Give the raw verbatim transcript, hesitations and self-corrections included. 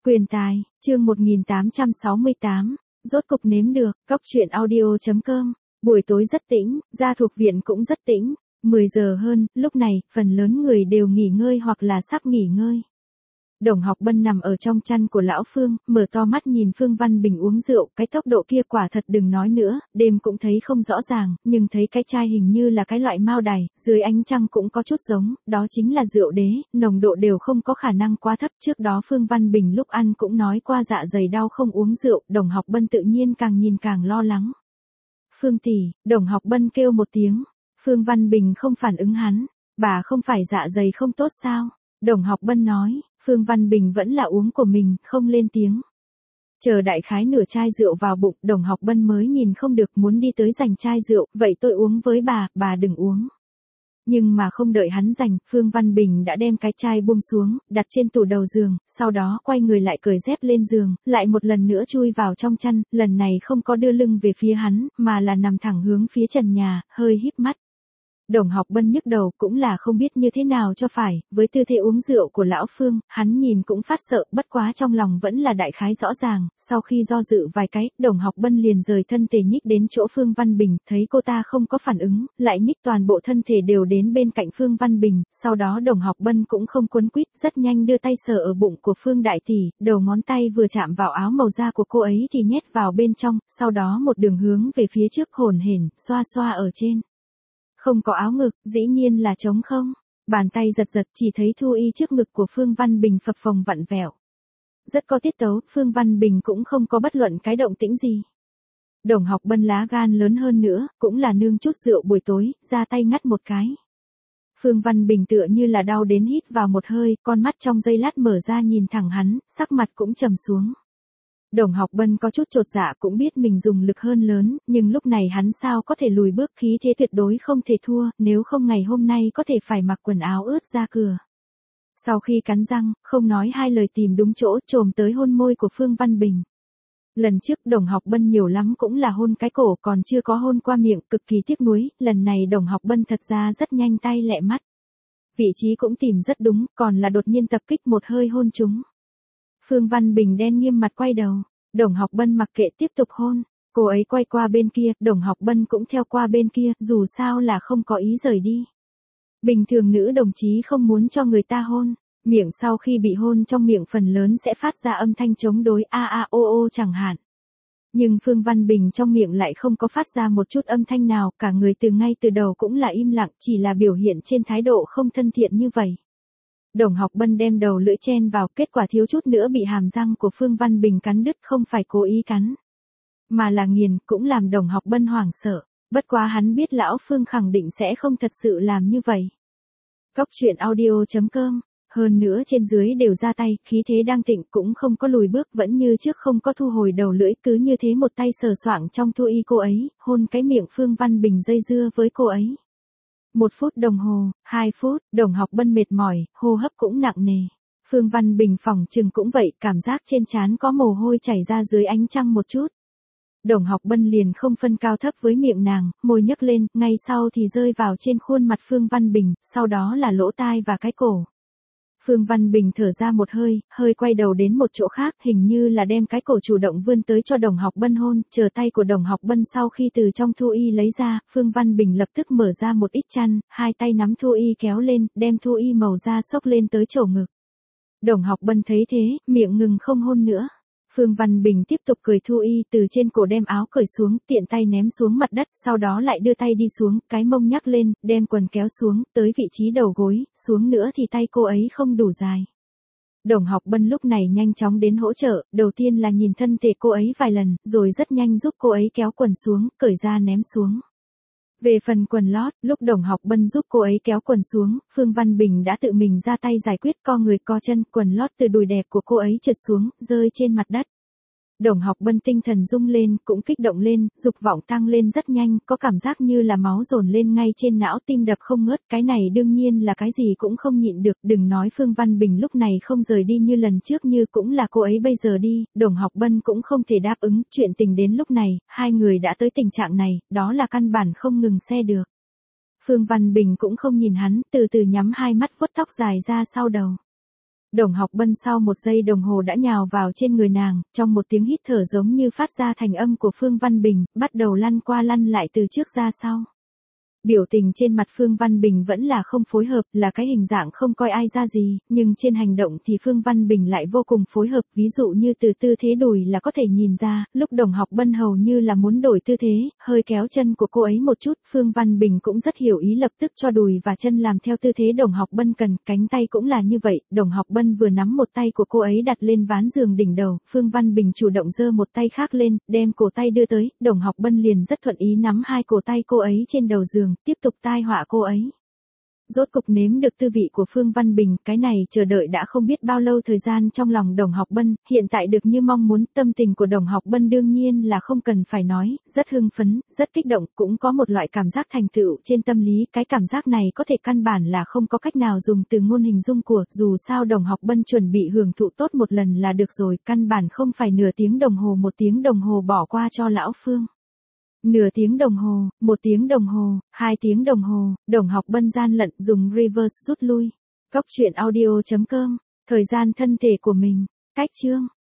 Quyền tài, chương một nghìn tám trăm sáu mươi tám, rốt cục nếm được, cóc truyện audio.com, buổi tối rất tĩnh, gia thuộc viện cũng rất tĩnh, mười giờ hơn, lúc này, phần lớn người đều nghỉ ngơi hoặc là sắp nghỉ ngơi. Đồng Học Bân nằm ở trong chăn của lão Phương, mở to mắt nhìn Phương Văn Bình uống rượu, cái tốc độ kia quả thật đừng nói nữa, đêm cũng thấy không rõ ràng, nhưng thấy cái chai hình như là cái loại mao đài, dưới ánh trăng cũng có chút giống, đó chính là rượu đế, nồng độ đều không có khả năng quá thấp. Trước đó Phương Văn Bình lúc ăn cũng nói qua dạ dày đau không uống rượu, Đồng Học Bân tự nhiên càng nhìn càng lo lắng. Phương tỷ, Đồng Học Bân kêu một tiếng, Phương Văn Bình không phản ứng hắn, bà không phải dạ dày không tốt sao? Đồng Học Bân nói, Phương Văn Bình vẫn là uống của mình, không lên tiếng. Chờ đại khái nửa chai rượu vào bụng, Đồng Học Bân mới nhìn không được muốn đi tới giành chai rượu, vậy tôi uống với bà, bà đừng uống. Nhưng mà không đợi hắn giành, Phương Văn Bình đã đem cái chai buông xuống, đặt trên tủ đầu giường, sau đó quay người lại cởi dép lên giường, lại một lần nữa chui vào trong chăn, lần này không có đưa lưng về phía hắn, mà là nằm thẳng hướng phía trần nhà, hơi híp mắt. Đồng Học Bân nhức đầu cũng là không biết như thế nào cho phải, với tư thế uống rượu của lão Phương, hắn nhìn cũng phát sợ, bất quá trong lòng vẫn là đại khái rõ ràng, sau khi do dự vài cái, Đồng Học Bân liền rời thân thể nhích đến chỗ Phương Văn Bình, thấy cô ta không có phản ứng, lại nhích toàn bộ thân thể đều đến bên cạnh Phương Văn Bình, sau đó Đồng Học Bân cũng không quấn quýt, rất nhanh đưa tay sờ ở bụng của Phương đại tỷ, đầu ngón tay vừa chạm vào áo màu da của cô ấy thì nhét vào bên trong, sau đó một đường hướng về phía trước hồn hển, xoa xoa ở trên. Không có áo ngực, dĩ nhiên là trống không. Bàn tay giật giật chỉ thấy thu y trước ngực của Phương Văn Bình phập phồng vặn vẹo. Rất có tiết tấu, Phương Văn Bình cũng không có bất luận cái động tĩnh gì. Đồng Học Bân lá gan lớn hơn nữa, cũng là nương chút rượu buổi tối, ra tay ngắt một cái. Phương Văn Bình tựa như là đau đến hít vào một hơi, con mắt trong giây lát mở ra nhìn thẳng hắn, sắc mặt cũng trầm xuống. Đồng Học Bân có chút chột dạ cũng biết mình dùng lực hơn lớn, nhưng lúc này hắn sao có thể lùi bước, khí thế tuyệt đối không thể thua, nếu không ngày hôm nay có thể phải mặc quần áo ướt ra cửa. Sau khi cắn răng, không nói hai lời tìm đúng chỗ, chồm tới hôn môi của Phương Văn Bình. Lần trước Đồng Học Bân nhiều lắm cũng là hôn cái cổ, còn chưa có hôn qua miệng, cực kỳ tiếc nuối, lần này Đồng Học Bân thật ra rất nhanh tay lẹ mắt. Vị trí cũng tìm rất đúng, còn là đột nhiên tập kích một hơi hôn chúng. Phương Văn Bình đen nghiêm mặt quay đầu, Đồng Học Bân mặc kệ tiếp tục hôn, cô ấy quay qua bên kia, Đồng Học Bân cũng theo qua bên kia, dù sao là không có ý rời đi. Bình thường nữ đồng chí không muốn cho người ta hôn, miệng sau khi bị hôn trong miệng phần lớn sẽ phát ra âm thanh chống đối a a o o chẳng hạn. Nhưng Phương Văn Bình trong miệng lại không có phát ra một chút âm thanh nào, cả người từ ngay từ đầu cũng là im lặng, chỉ là biểu hiện trên thái độ không thân thiện như vậy. Đồng Học Bân đem đầu lưỡi chen vào, kết quả thiếu chút nữa bị hàm răng của Phương Văn Bình cắn đứt, không phải cố ý cắn, mà là nghiền, cũng làm Đồng Học Bân hoảng sợ, bất quá hắn biết lão Phương khẳng định sẽ không thật sự làm như vậy. Cóc truyện audio.com, hơn nữa trên dưới đều ra tay, khí thế đang thịnh cũng không có lùi bước, vẫn như trước không có thu hồi đầu lưỡi, cứ như thế một tay sờ soạng trong thu y cô ấy, hôn cái miệng Phương Văn Bình dây dưa với cô ấy. Một phút đồng hồ, hai phút, Đồng Học Bân mệt mỏi, hô hấp cũng nặng nề. Phương Văn Bình phỏng chừng cũng vậy, cảm giác trên trán có mồ hôi chảy ra dưới ánh trăng một chút. Đồng Học Bân liền không phân cao thấp với miệng nàng, môi nhấc lên, ngay sau thì rơi vào trên khuôn mặt Phương Văn Bình, sau đó là lỗ tai và cái cổ. Phương Văn Bình thở ra một hơi, hơi quay đầu đến một chỗ khác, hình như là đem cái cổ chủ động vươn tới cho Đồng Học Bân hôn, chờ tay của Đồng Học Bân sau khi từ trong thu y lấy ra, Phương Văn Bình lập tức mở ra một ít chăn, hai tay nắm thu y kéo lên, đem thu y màu da xốc lên tới chỗ ngực. Đồng Học Bân thấy thế, miệng ngừng không hôn nữa. Phương Văn Bình tiếp tục cởi thu y, từ trên cổ đem áo cởi xuống, tiện tay ném xuống mặt đất, sau đó lại đưa tay đi xuống, cái mông nhắc lên, đem quần kéo xuống, tới vị trí đầu gối, xuống nữa thì tay cô ấy không đủ dài. Đồng Học Bân lúc này nhanh chóng đến hỗ trợ, đầu tiên là nhìn thân thể cô ấy vài lần, rồi rất nhanh giúp cô ấy kéo quần xuống, cởi ra ném xuống. Về phần quần lót, lúc Đồng Học Bân giúp cô ấy kéo quần xuống, Phương Văn Bình đã tự mình ra tay giải quyết, co người co chân, quần lót từ đùi đẹp của cô ấy trượt xuống, rơi trên mặt đất. Đồng Học Bân tinh thần rung lên, cũng kích động lên, dục vọng tăng lên rất nhanh, có cảm giác như là máu dồn lên ngay trên não, tim đập không ngớt, cái này đương nhiên là cái gì cũng không nhịn được, đừng nói Phương Văn Bình lúc này không rời đi như lần trước, như cũng là cô ấy bây giờ đi, Đồng Học Bân cũng không thể đáp ứng, chuyện tình đến lúc này, hai người đã tới tình trạng này, đó là căn bản không ngừng xe được. Phương Văn Bình cũng không nhìn hắn, từ từ nhắm hai mắt vuốt tóc dài ra sau đầu. Đồng Học Bân sau một giây đồng hồ đã nhào vào trên người nàng, trong một tiếng hít thở giống như phát ra thành âm của Phương Văn Bình, bắt đầu lăn qua lăn lại từ trước ra sau. Biểu tình trên mặt Phương Văn Bình vẫn là không phối hợp, là cái hình dạng không coi ai ra gì, nhưng trên hành động thì Phương Văn Bình lại vô cùng phối hợp, ví dụ như từ tư thế đùi là có thể nhìn ra, lúc Đồng Học Bân hầu như là muốn đổi tư thế, hơi kéo chân của cô ấy một chút, Phương Văn Bình cũng rất hiểu ý lập tức cho đùi và chân làm theo tư thế Đồng Học Bân cần, cánh tay cũng là như vậy, Đồng Học Bân vừa nắm một tay của cô ấy đặt lên ván giường đỉnh đầu, Phương Văn Bình chủ động giơ một tay khác lên, đem cổ tay đưa tới, Đồng Học Bân liền rất thuận ý nắm hai cổ tay cô ấy trên đầu giường, tiếp tục tai họa cô ấy. Rốt cục nếm được tư vị của Phương Văn Bình, cái này chờ đợi đã không biết bao lâu thời gian trong lòng Đồng Học Bân, hiện tại được như mong muốn, tâm tình của Đồng Học Bân đương nhiên là không cần phải nói, rất hưng phấn, rất kích động, cũng có một loại cảm giác thành tựu trên tâm lý, cái cảm giác này có thể căn bản là không có cách nào dùng từ ngôn hình dung của, dù sao Đồng Học Bân chuẩn bị hưởng thụ tốt một lần là được rồi, căn bản không phải nửa tiếng đồng hồ một tiếng đồng hồ bỏ qua cho lão Phương. Nửa tiếng đồng hồ, một tiếng đồng hồ, hai tiếng đồng hồ, Đồng Học Bân gian lận dùng reverse rút lui. Cóc truyện audio chấm com, thời gian thân thể của mình, cách chương.